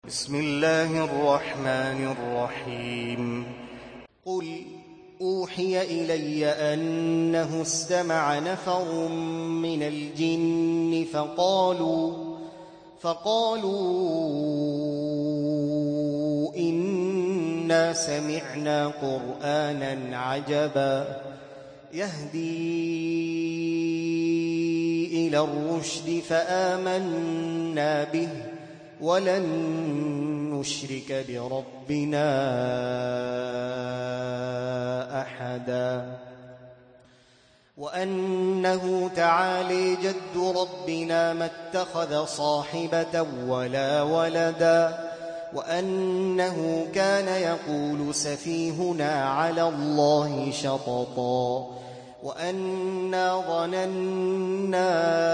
بسم الله الرحمن الرحيم. قل أوحي إلي أنه استمع نفر من الجن فقالوا إنا سمعنا قرآنا عجبا يهدي إلى الرشد فآمنا به ولن نشرك بربنا أحدا وأنه تعالي جد ربنا ما اتخذ صاحبة ولا ولدا وأنه كان يقول سفيهنا على الله شططا وأنا ظننا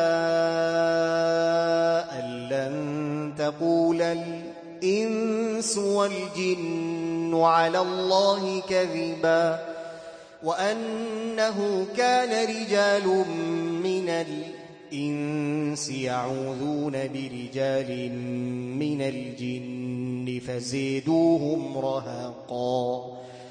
أن لن تقول الإنس والجن على الله كذبا وأنه كان رجال من الإنس يعوذون برجال من الجن فزيدوهم رهقا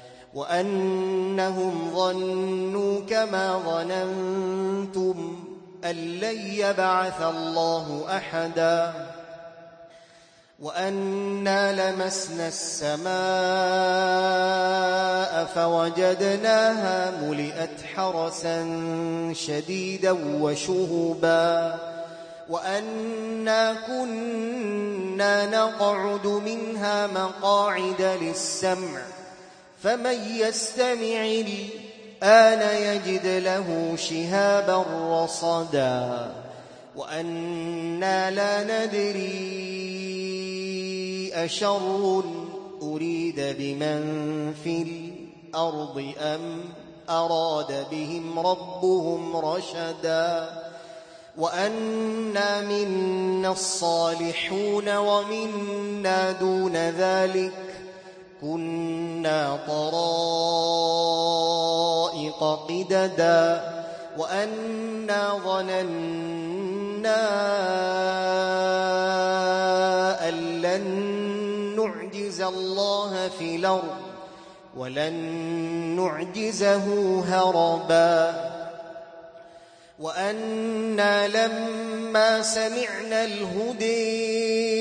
وأنهم ظنوا كما ظننتم أن لن يبعث الله أحدا وأنا لمسنا السماء فوجدناها ملئت حرسا شديدا وشهبا وأنا كنا نقعد منها مقاعد للسمع فمن يستمع الآن يجد له شهابا رصدا وأنا لا ندري أشر أريد بمن في الأرض أم أراد بهم ربهم رشدا وأنا منا الصالحون ومنا دون ذلك كنا طرائق قددا وأنا ظننا أن لن نعجز الله في الأرض ولن نعجزه هربا وأنا لما سمعنا الهدي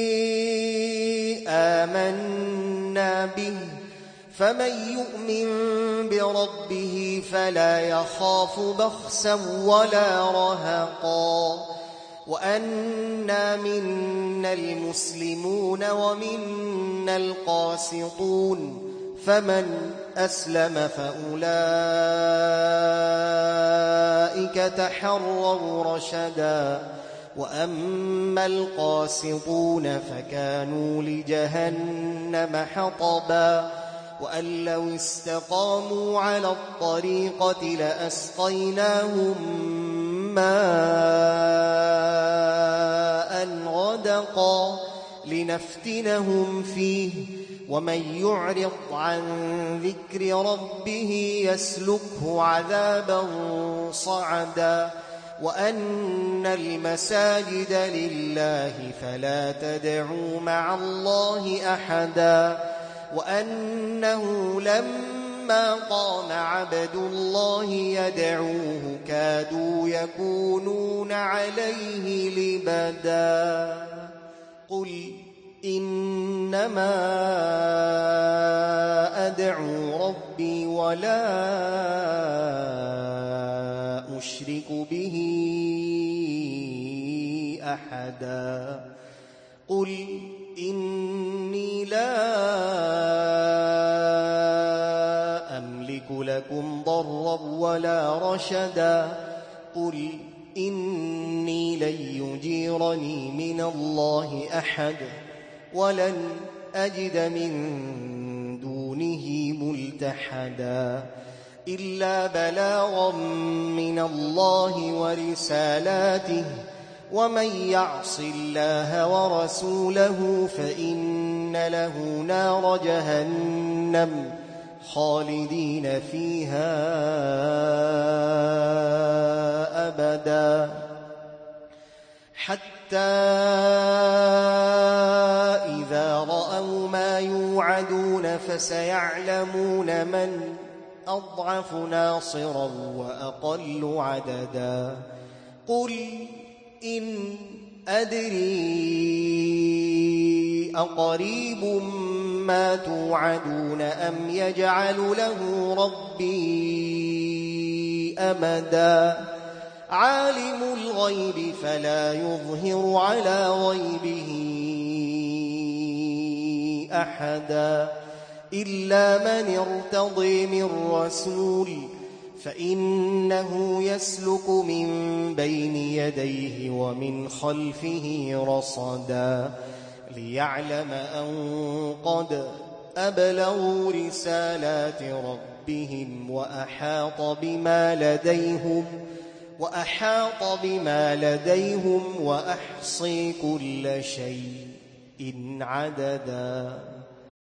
آمنا به فمن يؤمن بربه فلا يخاف بخسا ولا رهقا وأنا منا المسلمون ومنا القاسطون فمن أسلم فأولئك تحروا رشدا وأما القاسطون فكانوا لجهنم حطبا وأن لو استقاموا على الطريقة لأسقيناهم ماء غدقا لنفتنهم فيه ومن يعرض عن ذكر ربه يسلكه عذابا صعدا وأن المساجد لله فلا تدعوا مع الله أحدا وأنه لما قام عبد الله يدعوه كادوا يكونون عليه لبدا قل إنما أدعو ربي ولا أشرك به أحدا قل إني لا أملك لكم ضرا ولا رشدا قل إني لن يجيرني من الله أحد ولن أجد من دونه ملتحدا إلا بلاغا من الله ورسالاته ومن يعص الله ورسوله فإن له نار جهنم خالدين فيها أبدا حتى إذا رأوا ما يوعدون فسيعلمون من أضعف ناصرا وأقل عددا قل إن أدري أقريب ما توعدون أم يجعل له ربي أمدا عالم الغيب فلا يظهر على غيبه أحدا إلا من ارتضي من رسول فإنه يسلك من بين يديه ومن خلفه رصدا ليعلم أن قد أبلغوا رسالات ربهم وأحاط بما لديهم وأحصي كل شيء عددا